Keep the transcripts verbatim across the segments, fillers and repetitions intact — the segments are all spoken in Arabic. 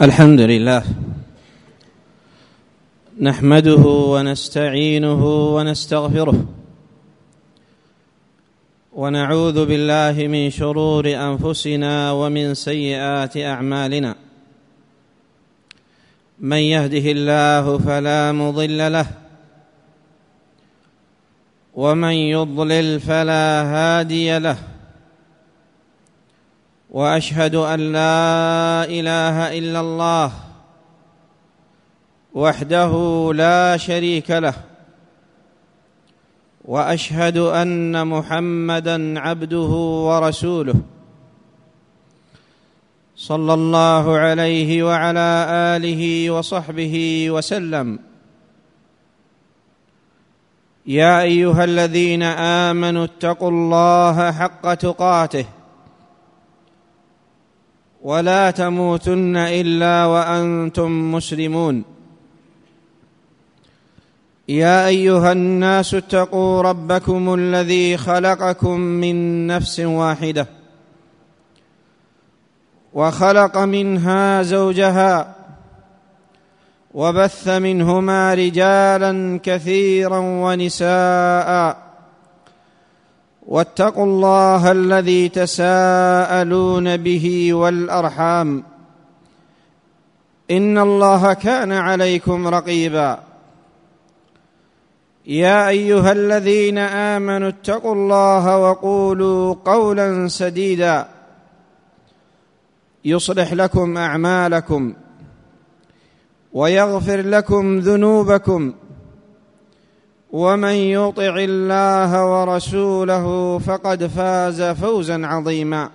الحمد لله نحمده ونستعينه ونستغفره ونعوذ بالله من شرور أنفسنا ومن سيئات أعمالنا. من يهده الله فلا مضل له ومن يضلل فلا هادي له، وأشهد أن لا إله إلا الله وحده لا شريك له، وأشهد أن محمدًا عبده ورسوله صلى الله عليه وعلى آله وصحبه وسلم. يا أيها الذين آمنوا اتقوا الله حق تقاته ولا تموتن إلا وأنتم مسلمون. يا أيها الناس اتقوا ربكم الذي خلقكم من نفس واحدة وخلق منها زوجها وبث منهما رجالا كثيرا ونساء، واتقوا الله الذي تساءلون به والأرحام إن الله كان عليكم رقيبا. يا أيها الذين آمنوا اتقوا الله وقولوا قولا سديدا يصلح لكم أعمالكم ويغفر لكم ذنوبكم، ومن يطع الله ورسوله فقد فاز فوزا عظيما.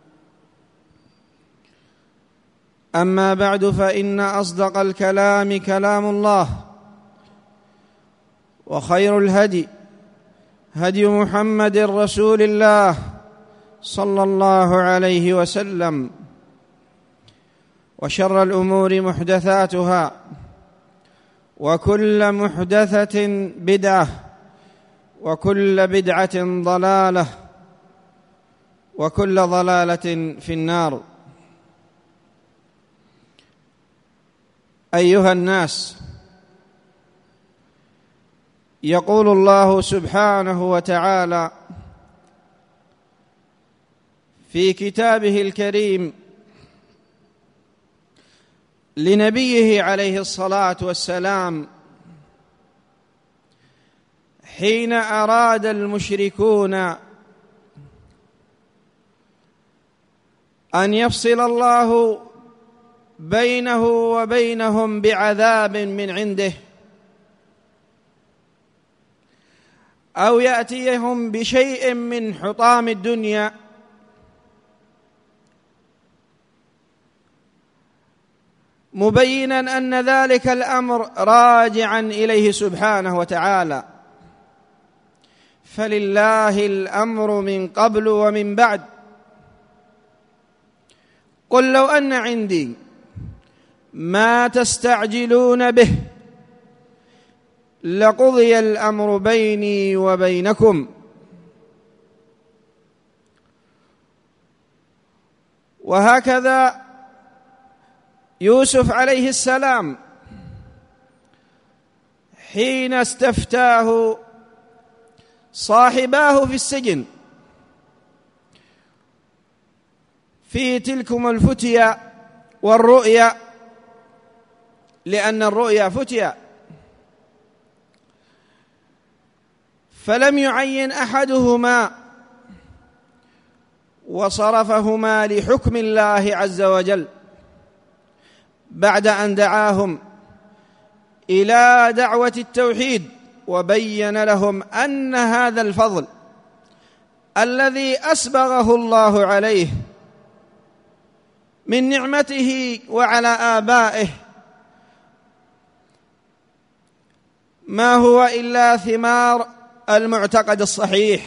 أما بعد، فإن أصدق الكلام كلام الله، وخير الهدي هدي محمد رسول الله صلى الله عليه وسلم، وشر الأمور محدثاتها، وكل محدثة بدعة، وكل بدعة ضلالة، وكل ضلالة في النار. أيها الناس، يقول الله سبحانه وتعالى في كتابه الكريم لنبيه عليه الصلاة والسلام حين أراد المشركون أن يفصل الله بينه وبينهم بعذاب من عنده، أو يأتيهم بشيء من حطام الدنيا، مبينا أن ذلك الأمر راجعا إليه سبحانه وتعالى، فلله الأمر من قبل ومن بعد. قل لو أن عندي ما تستعجلون به لقضي الأمر بيني وبينكم. وهكذا يوسف عليه السلام حين استفتاه صاحباه في السجن في تلكم الفتيا والرؤيا، لأن الرؤيا فتيا، فلم يعين أحدهما وصرفهما لحكم الله عز وجل بعد أن دعاهم إلى دعوة التوحيد، وبين لهم أن هذا الفضل الذي أسبغه الله عليه من نعمته وعلى آبائه ما هو إلا ثمار المعتقد الصحيح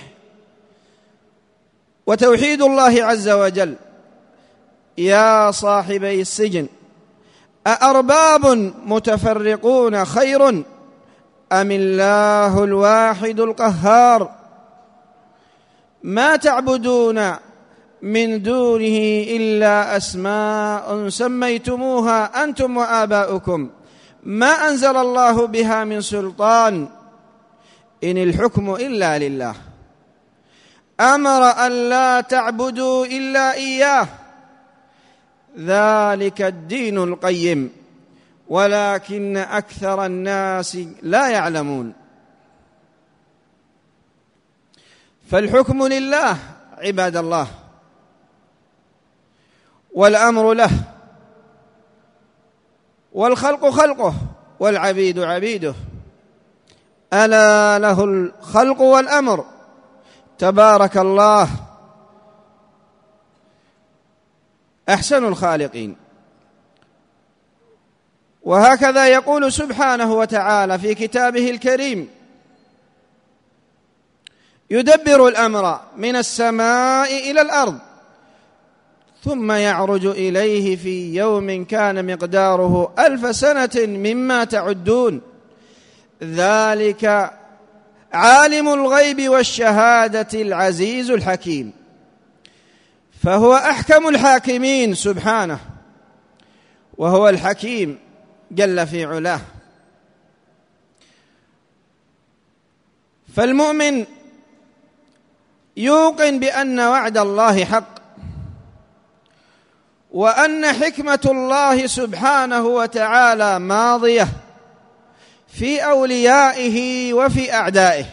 وتوحيد الله عز وجل. يا صاحبي السجن، أأرباب متفرقون خير أم الله الواحد القهار؟ ما تعبدون من دونه إلا أسماء سميتموها أنتم وآباؤكم ما أنزل الله بها من سلطان إن الحكم إلا لله أمر أن لا تعبدوا إلا إياه ذلك الدين القيم ولكن أكثر الناس لا يعلمون. فالحكم لله عباد الله، والأمر له، والخلق خلقه، والعبيد عبيده، ألا له الخلق والأمر، تبارك الله أحسن الخالقين. وهكذا يقول سبحانه وتعالى في كتابه الكريم: يدبر الأمر من السماء إلى الأرض ثم يعرج إليه في يوم كان مقداره ألف سنة مما تعدون ذلك عالم الغيب والشهادة العزيز الحكيم. فهو أحكم الحاكمين سبحانه، وهو الحكيم جل في علاه. فالمؤمن يوقن بأن وعد الله حق، وأن حكمة الله سبحانه وتعالى ماضية في أوليائه وفي أعدائه،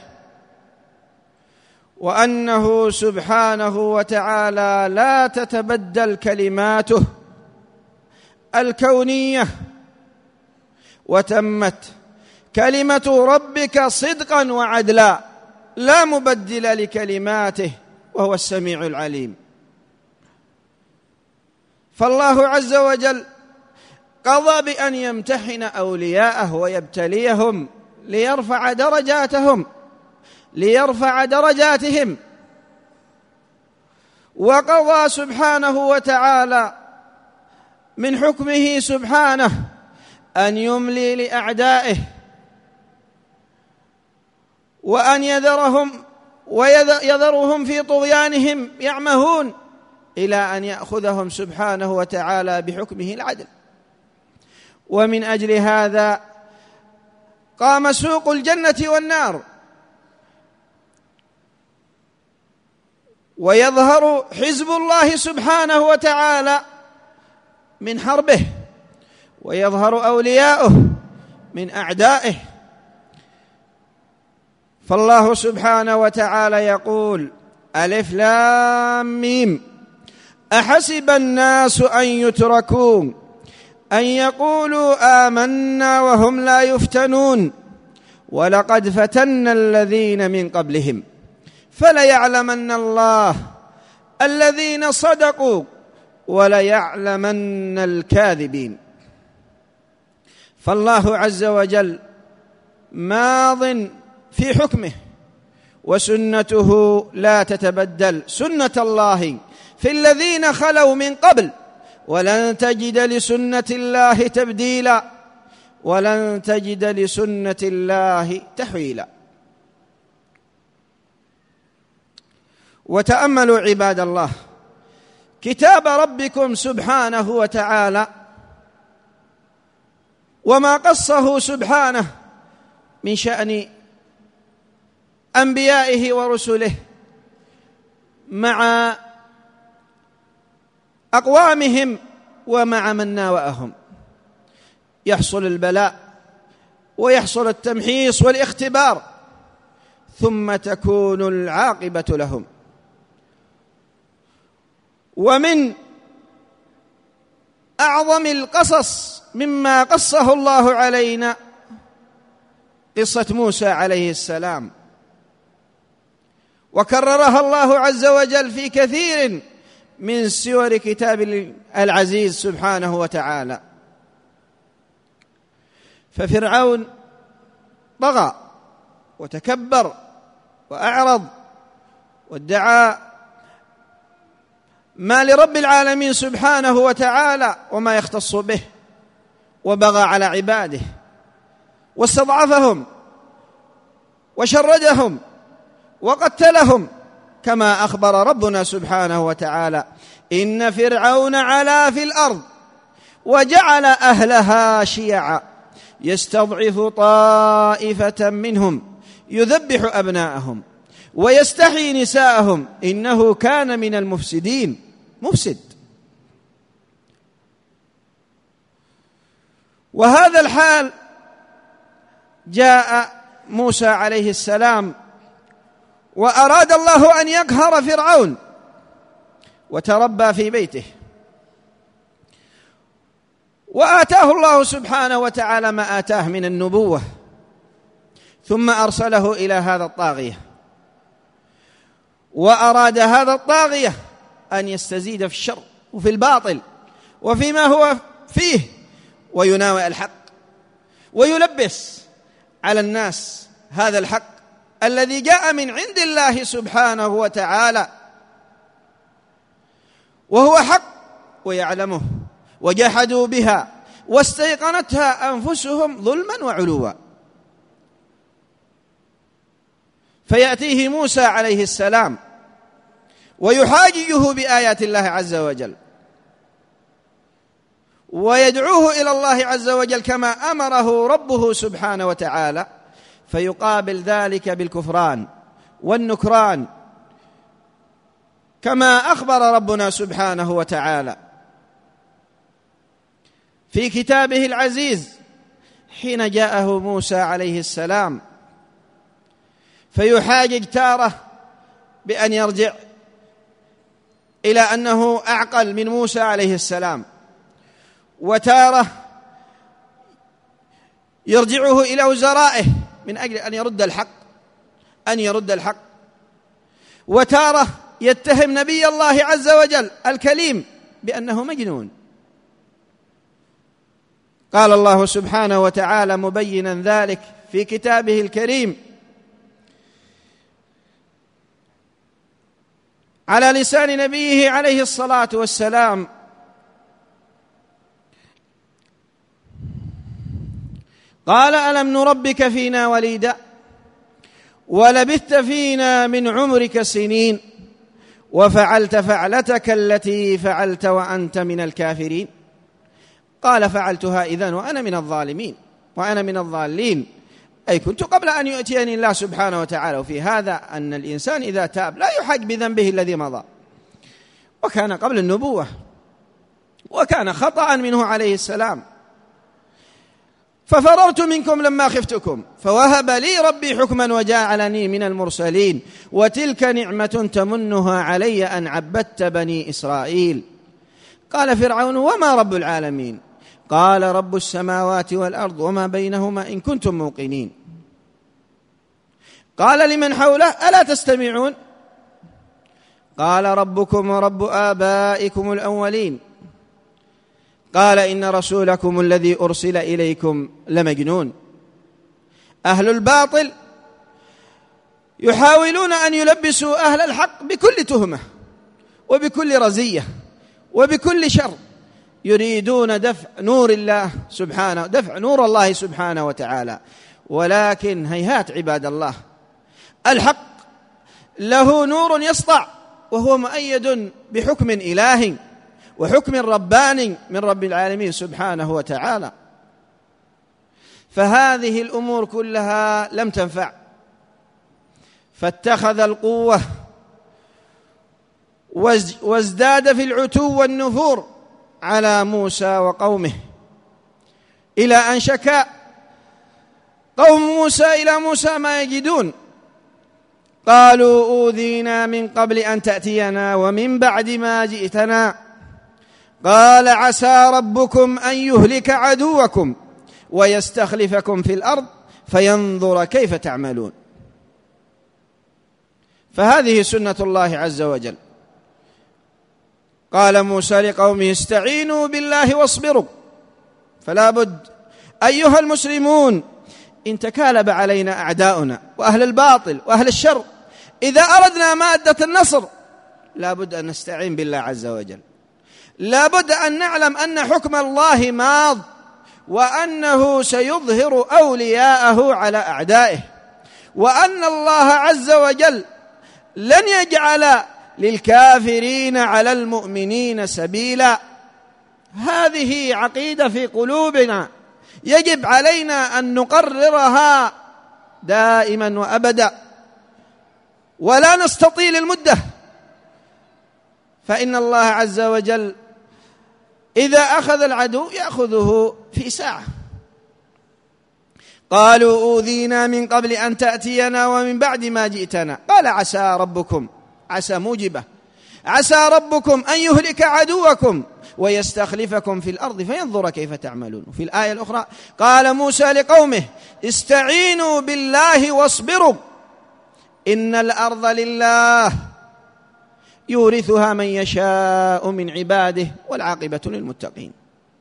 وأنه سبحانه وتعالى لا تتبدل كلماته الكونية، وتمت كلمة ربك صدقا وعدلا لا مبدل لكلماته وهو السميع العليم. فالله عز وجل قضى بأن يمتحن أولياءه ويبتليهم ليرفع درجاتهم ليرفع درجاتهم وقضى سبحانه وتعالى من حكمه سبحانه أن يملي لأعدائه وأن يذرهم ويذرهم في طغيانهم يعمهون إلى أن يأخذهم سبحانه وتعالى بحكمه العدل. ومن أجل هذا قام سوق الجنة والنار، ويظهر حزب الله سبحانه وتعالى من حربه، ويظهر أولياؤه من أعدائه. فالله سبحانه وتعالى يقول: ألف لام ميم أحسب الناس أن يتركوا أن يقولوا آمنا وهم لا يفتنون ولقد فتنا الذين من قبلهم فليعلمن الله الذين صدقوا وليعلمن الكاذبين. فالله عز وجل ماض في حكمه، وسنته لا تتبدل، سنة الله في الذين خلوا من قبل، ولن تجد لسنة الله تبديلا ولن تجد لسنة الله تحويلا. وتأملوا عباد الله كتاب ربكم سبحانه وتعالى وما قصه سبحانه من شأن أنبيائه ورسله مع أقوامهم ومع من ناوأهم. يحصل البلاء ويحصل التمحيص والاختبار، ثم تكون العاقبة لهم. ومن أعظم القصص مما قصه الله علينا قصة موسى عليه السلام، وكررها الله عز وجل في كثير من سور كتاب العزيز سبحانه وتعالى. ففرعون طغى وتكبر وأعرض وادعى ما لرب العالمين سبحانه وتعالى وما يختص به، وبغى على عباده، واستضعفهم وشردهم وقتلهم كما أخبر ربنا سبحانه وتعالى: إن فرعون علا في الأرض وجعل أهلها شيعا يستضعف طائفة منهم يذبح أبناءهم ويستحيي نساءهم إنه كان من المفسدين. مفسد. وهذا الحال جاء موسى عليه السلام وأراد الله أن يقهر فرعون وتربى في بيته، وآتاه الله سبحانه وتعالى ما آتاه من النبوة، ثم أرسله إلى هذا الطاغية، وأراد هذا الطاغية أن يستزيد في الشر وفي الباطل وفيما هو فيه، ويناوئ الحق ويلبس على الناس هذا الحق الذي جاء من عند الله سبحانه وتعالى، وهو حق ويعلمه، وجحدوا بها واستيقنتها أنفسهم ظلما وعلوا. فيأتيه موسى عليه السلام ويحاججه بآيات الله عز وجل ويدعوه إلى الله عز وجل كما أمره ربه سبحانه وتعالى، فيقابل ذلك بالكفران والنكران كما أخبر ربنا سبحانه وتعالى في كتابه العزيز حين جاءه موسى عليه السلام فيحاجج تارة بأن يرجع إلى أنه أعقل من موسى عليه السلام، وتارة يرجعه إلى وزرائه من أجل أن يرد الحق أن يرد الحق وتارة يتهم نبي الله عز وجل الكليم بأنه مجنون. قال الله سبحانه وتعالى مبينا ذلك في كتابه الكريم على لسان نبيه عليه الصلاة والسلام: قال ألم نربك فينا وليدا ولبثت فينا من عمرك سنين وفعلت فعلتك التي فعلت وأنت من الكافرين. قال فعلتها إذن وأنا من الظالمين وأنا من الضالين، أي كنت قبل أن يؤتيني الله سبحانه وتعالى. وفي هذا أن الإنسان إذا تاب لا يحج بذنبه الذي مضى، وكان قبل النبوة، وكان خطأ منه عليه السلام. ففررت منكم لما خفتكم فوهب لي ربي حكما وجعلني من المرسلين وتلك نعمة تمنها علي أن عبدت بني إسرائيل. قال فرعون وما رب العالمين؟ قال رب السماوات والأرض وما بينهما إن كنتم موقنين. قال لمن حوله ألا تستمعون؟ قال ربكم ورب آبائكم الأولين. قال إن رسولكم الذي أرسل إليكم لمجنون. أهل الباطل يحاولون أن يلبسوا أهل الحق بكل تهمة وبكل رزية وبكل شر، يريدون دفع نور الله سبحانه دفع نور الله سبحانه وتعالى. ولكن هيهات عباد الله، الحق له نور يسطع وهو مؤيد بحكم إلهي وحكم رباني من رب العالمين سبحانه وتعالى. فهذه الأمور كلها لم تنفع، فاتخذ القوة وازداد في العتو والنفور على موسى وقومه، إلى أن شكا قوم موسى إلى موسى ما يجدون. قالوا أوذينا من قبل أن تأتينا ومن بعد ما جئتنا. قال عسى ربكم أن يهلك عدوكم ويستخلفكم في الأرض فينظر كيف تعملون. فهذه سنة الله عز وجل. قال موسى لقومه استعينوا بالله واصبروا. فلا بد أيها المسلمون إن تكالب علينا أعداؤنا وأهل الباطل وأهل الشر، إذا أردنا مادة النصر لا بد أن نستعين بالله عز وجل، لا بد أن نعلم أن حكم الله ماض وأنه سيظهر أولياءه على أعدائه، وأن الله عز وجل لن يجعل للكافرين على المؤمنين سبيلا. هذه عقيدة في قلوبنا يجب علينا أن نقررها دائما وأبدا، ولا نستطيل المدة، فإن الله عز وجل إذا أخذ العدو يأخذه في ساعة. قالوا أوذينا من قبل أن تأتينا ومن بعد ما جئتنا، قال عسى ربكم، عسى موجبة، عسى ربكم أن يهلك عدوكم ويستخلفكم في الأرض فينظر كيف تعملون. في الآية الأخرى قال موسى لقومه استعينوا بالله واصبروا إن الأرض لله يورثها من يشاء من عباده والعاقبة للمتقين.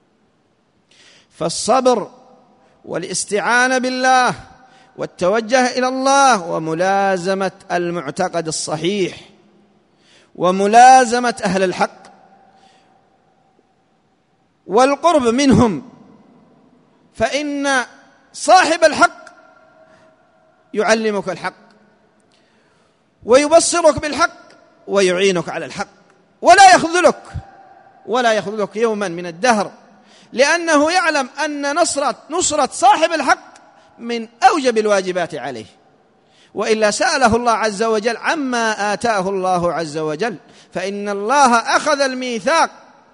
فالصبر والاستعانة بالله والتوجه إلى الله وملازمة المعتقد الصحيح وملازمة أهل الحق والقرب منهم، فإن صاحب الحق يعلمك الحق ويبصرك بالحق ويعينك على الحق، ولا يخذلك ولا يخذلك يوما من الدهر، لأنه يعلم أن نصرة, نصرة صاحب الحق من أوجب الواجبات عليه، وإلا سأله الله عز وجل عما آتاه الله عز وجل. فإن الله أخذ الميثاق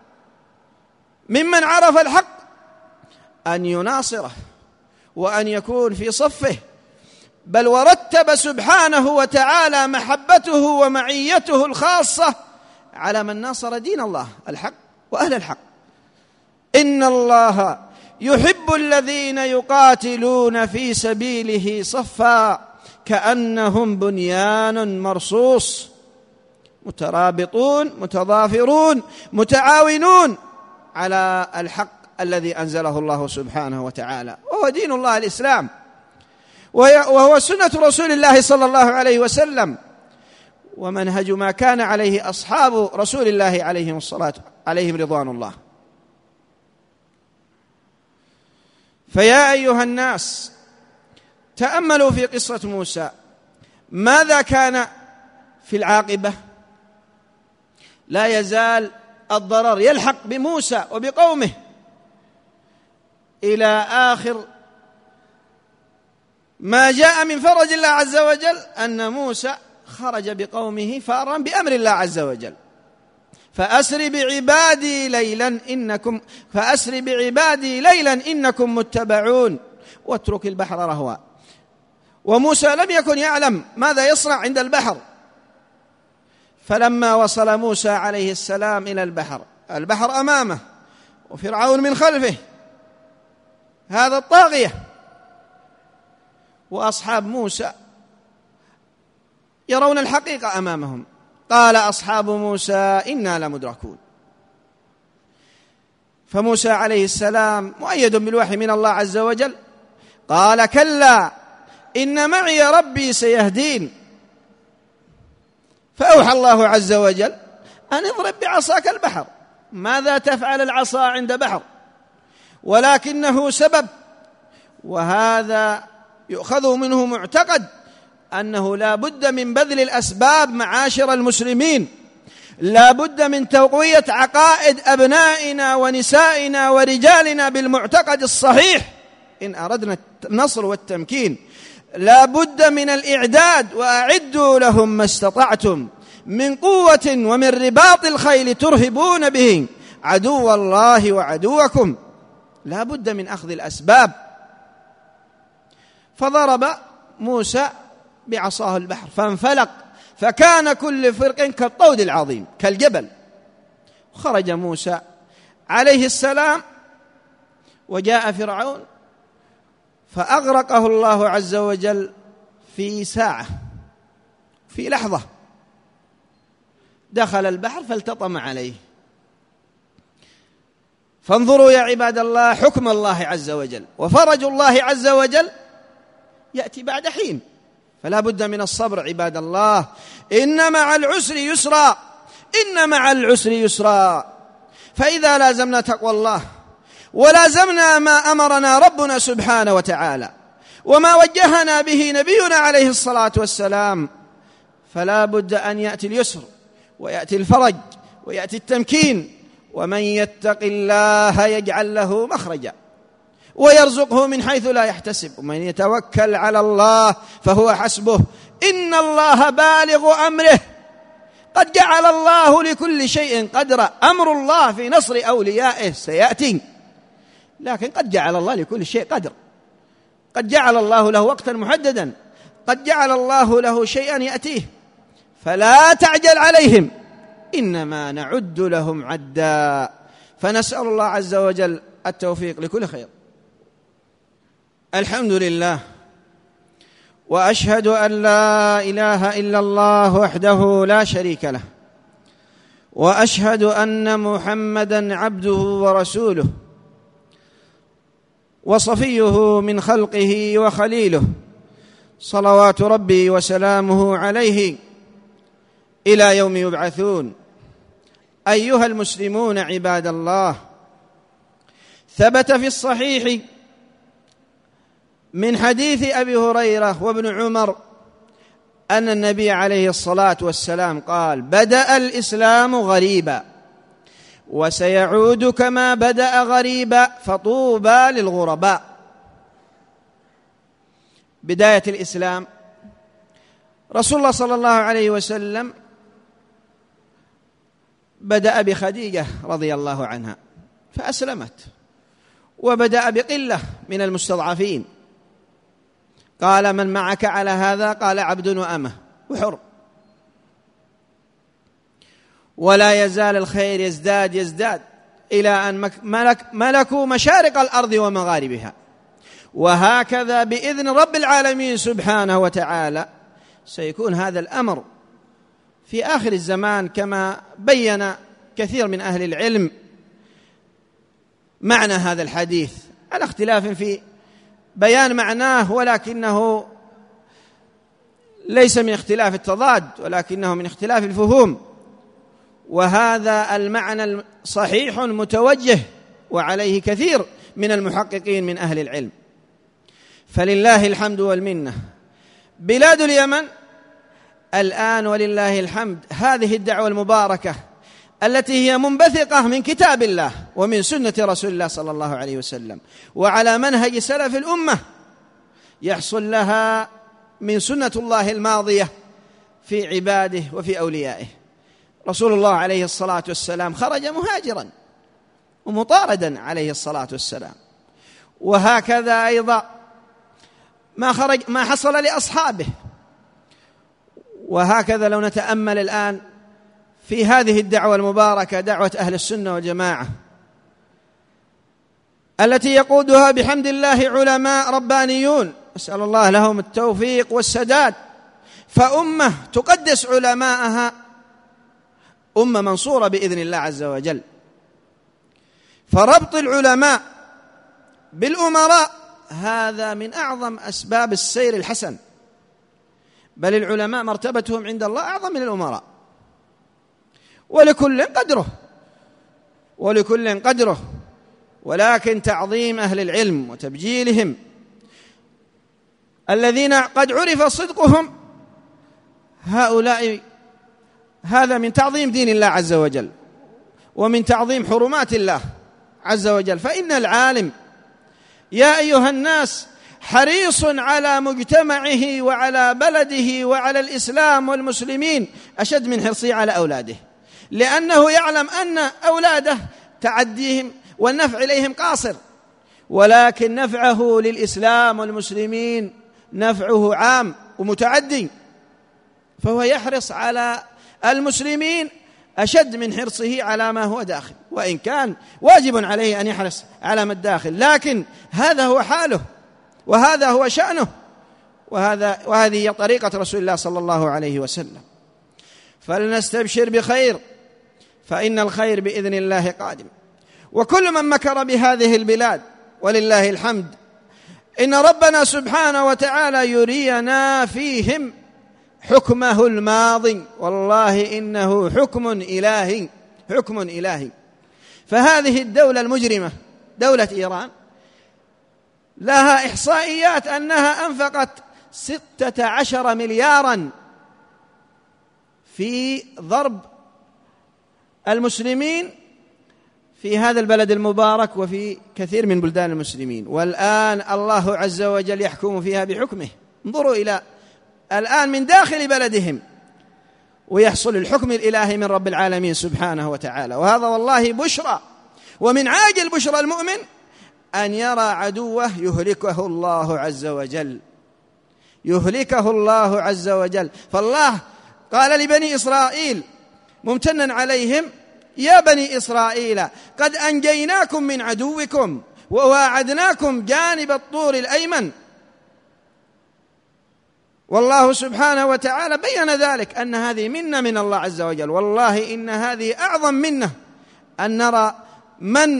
ممن عرف الحق أن يناصره وأن يكون في صفه، بل ورتب سبحانه وتعالى محبته ومعيته الخاصة على من ناصر دين الله الحق وأهل الحق. إن الله يحب الذين يقاتلون في سبيله صفا كأنهم بنيان مرصوص مترابطون متضافرون متعاونون على الحق الذي أنزله الله سبحانه وتعالى، وهو دين الله الإسلام، وهو سنة رسول الله صلى الله عليه وسلم، ومنهج ما كان عليه أصحاب رسول الله عليهم الصلاة عليهم رضوان الله. فيا أيها الناس تأملوا في قصة موسى، ماذا كان في العاقبة؟ لا يزال الضرر يلحق بموسى وبقومه إلى آخر ما جاء من فرج الله عز وجل أن موسى خرج بقومه فارا بأمر الله عز وجل. فأسر بعبادي ليلا إنكم فأسر بعبادي ليلا إنكم متبعون واترك البحر رهوا. وموسى لم يكن يعلم ماذا يصنع عند البحر، فلما وصل موسى عليه السلام إلى البحر، البحر أمامه وفرعون من خلفه، هذا الطاغية، وأصحاب موسى يرون الحقيقة أمامهم. قال أصحاب موسى إنا لمدركون. فموسى عليه السلام مؤيد بالوحي من الله عز وجل قال كلا إن معي ربي سيهدين. فأوحى الله عز وجل أن اضرب بعصاك البحر. ماذا تفعل العصا عند بحر؟ ولكنه سبب، وهذا يؤخذ منه معتقد أنه لا بد من بذل الأسباب معاشر المسلمين، لا بد من تقوية عقائد أبنائنا ونسائنا ورجالنا بالمعتقد الصحيح إن أردنا النصر والتمكين. لا بد من الإعداد، وأعدوا لهم ما استطعتم من قوة ومن رباط الخيل ترهبون به عدو الله وعدوكم. لا بد من أخذ الأسباب. فضرب موسى بعصاه البحر فانفلق فكان كل فرق كالطود العظيم كالجبل. خرج موسى عليه السلام وجاء فرعون فأغرقه الله عز وجل في ساعة، في لحظة دخل البحر فالتطم عليه. فانظروا يا عباد الله حكم الله عز وجل، وفرج الله عز وجل يأتي بعد حين، فلا بد من الصبر عباد الله. إن مع العسر يسرا، إن مع العسر يسرا. فإذا لازمنا تقوى الله ولازمنا ما أمرنا ربنا سبحانه وتعالى وما وجهنا به نبينا عليه الصلاة والسلام، فلا بد أن يأتي اليسر ويأتي الفرج ويأتي التمكين. ومن يتق الله يجعل له مخرجا ويرزقه من حيث لا يحتسب ومن يتوكل على الله فهو حسبه إن الله بالغ أمره قد جعل الله لكل شيء قدرا. أمر الله في نصر أوليائه سيأتي، لكن قد جعل الله لكل شيء قدر، قد جعل الله له وقتا محددا، قد جعل الله له شيئا يأتيه، فلا تعجل عليهم إنما نعد لهم عدا. فنسأل الله عز وجل التوفيق لكل خير. الحمد لله، وأشهد أن لا إله إلا الله وحده لا شريك له، وأشهد أن محمدًا عبده ورسوله وصفيه من خلقه وخليله، صلوات ربي وسلامه عليه إلى يوم يبعثون. أيها المسلمون عباد الله، ثبت في الصحيح من حديث أبي هريرة وابن عمر أن النبي عليه الصلاة والسلام قال: بدأ الإسلام غريبا وسيعود كما بدأ غريبا فطوبى للغرباء. بداية الإسلام رسول الله صلى الله عليه وسلم بدأ بخديجة رضي الله عنها فأسلمت، وبدأ بقلة من المستضعفين، قال: من معك على هذا؟ قال: عبد وأمة وحر. ولا يزال الخير يزداد يزداد إلى أن ملك ملكوا مشارق الأرض ومغاربها. وهكذا بإذن رب العالمين سبحانه وتعالى سيكون هذا الأمر في آخر الزمان، كما بين كثير من أهل العلم معنى هذا الحديث على اختلاف في بيان معناه، ولكنه ليس من اختلاف التضاد ولكنه من اختلاف الفهوم. وهذا المعنى صحيح متوجه وعليه كثير من المحققين من أهل العلم. فلله الحمد والمنة، بلاد اليمن الآن ولله الحمد هذه الدعوة المباركة التي هي منبثقة من كتاب الله ومن سنة رسول الله صلى الله عليه وسلم وعلى منهج سلف الأمة، يحصل لها من سنة الله الماضية في عباده وفي أوليائه. رسول الله عليه الصلاة والسلام خرج مهاجرا ومطاردا عليه الصلاة والسلام، وهكذا أيضا ما خرج ما حصل لأصحابه. وهكذا لو نتأمل الآن في هذه الدعوة المباركة، دعوة أهل السنة والجماعة التي يقودها بحمد الله علماء ربانيون، أسأل الله لهم التوفيق والسداد، فأمة تقدس علماءها، أمة منصورة بإذن الله عز وجل. فربط العلماء بالأمراء هذا من أعظم أسباب السير الحسن، بل العلماء مرتبتهم عند الله أعظم من الأمراء. ولكل قدره ولكل قدره ولكن تعظيم أهل العلم وتبجيلهم الذين قد عرف صدقهم، هؤلاء هذا من تعظيم دين الله عز وجل ومن تعظيم حرمات الله عز وجل. فإن العالم يا أيها الناس حريص على مجتمعه وعلى بلده وعلى الإسلام والمسلمين أشد من حرصه على أولاده، لأنه يعلم أن أولاده تعديهم والنفع إليهم قاصر، ولكن نفعه للإسلام والمسلمين نفعه عام ومتعدي، فهو يحرص على المسلمين أشد من حرصه على ما هو داخل، وإن كان واجب عليه أن يحرص على ما الداخل، لكن هذا هو حاله وهذا هو شأنه، وهذا وهذه طريقة رسول الله صلى الله عليه وسلم. فلنستبشر بخير، فإن الخير بإذن الله قادم. وكل من مكر بهذه البلاد ولله الحمد إن ربنا سبحانه وتعالى يرينا فيهم حكمه الماضي، والله إنه حكم إلهي حكم إلهي. فهذه الدولة المجرمة دولة إيران لها إحصائيات أنها أنفقت ستة عشر ملياراً في ضرب المسلمين في هذا البلد المبارك وفي كثير من بلدان المسلمين، والآن الله عز وجل يحكم فيها بحكمه. انظروا إلى الآن من داخل بلدهم ويحصل الحكم الإلهي من رب العالمين سبحانه وتعالى، وهذا والله بشرى. ومن عاجل بشرى المؤمن أن يرى عدوه يهلكه الله عز وجل، يهلكه الله عز وجل. فالله قال لبني إسرائيل ممتنا عليهم: يا بني إسرائيل قد أنجيناكم من عدوكم وواعدناكم جانب الطور الأيمن. والله سبحانه وتعالى بيّن ذلك أن هذه منة من الله عز وجل. والله إن هذه أعظم منة أن نرى من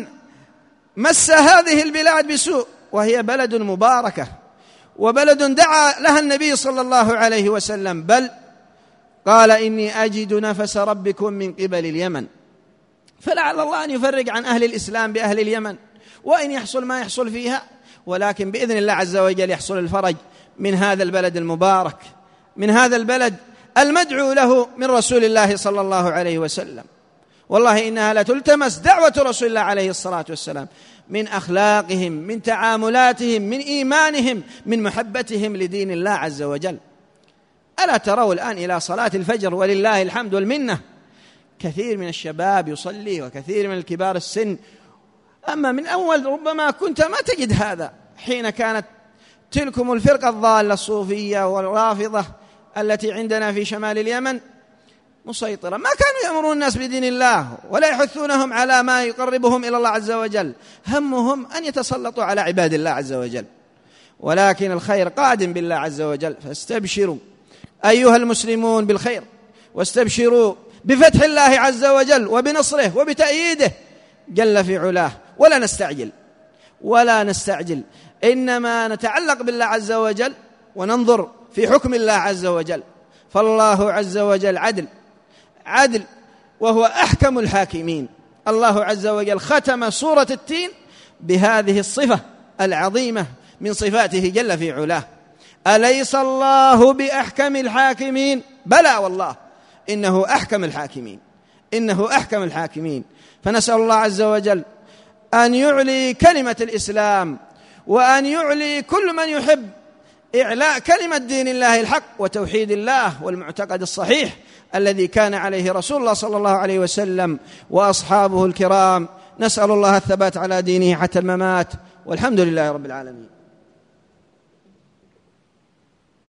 مس هذه البلاد بسوء، وهي بلد مباركة وبلد دعا لها النبي صلى الله عليه وسلم، بل قال: إني أجد نفس ربكم من قبل اليمن. فلعل الله أن يفرق عن أهل الإسلام بأهل اليمن، وإن يحصل ما يحصل فيها، ولكن بإذن الله عز وجل يحصل الفرج من هذا البلد المبارك، من هذا البلد المدعو له من رسول الله صلى الله عليه وسلم. والله إنها لتلتمس دعوة رسول الله عليه الصلاة والسلام من أخلاقهم، من تعاملاتهم، من إيمانهم، من محبتهم لدين الله عز وجل. ألا تروا الآن إلى صلاة الفجر ولله الحمد والمنة كثير من الشباب يصلي وكثير من الكبار السن. أما من أول ربما كنت ما تجد هذا حين كانت تلكم الفرقة الضالة الصوفية والرافضة التي عندنا في شمال اليمن مسيطرة، ما كانوا يأمرون الناس بدين الله ولا يحثونهم على ما يقربهم إلى الله عز وجل، همهم أن يتسلطوا على عباد الله عز وجل. ولكن الخير قادم بالله عز وجل، فاستبشروا أيها المسلمون بالخير، واستبشروا بفتح الله عز وجل وبنصره وبتأييده جل في علاه. ولا نستعجل ولا نستعجل، إنما نتعلق بالله عز وجل وننظر في حكم الله عز وجل. فالله عز وجل عدل عدل وهو أحكم الحاكمين. الله عز وجل ختم سورة التين بهذه الصفة العظيمة من صفاته جل في علاه: أليس الله بأحكم الحاكمين؟ بلى والله إنه أحكم الحاكمين، إنه أحكم الحاكمين. فنسأل الله عز وجل أن يعلي كلمة الإسلام، وأن يعلي كل من يحب إعلاء كلمة دين الله الحق وتوحيد الله والمعتقد الصحيح الذي كان عليه رسول الله صلى الله عليه وسلم وأصحابه الكرام. نسأل الله الثبات على دينه حتى الممات، والحمد لله رب العالمين.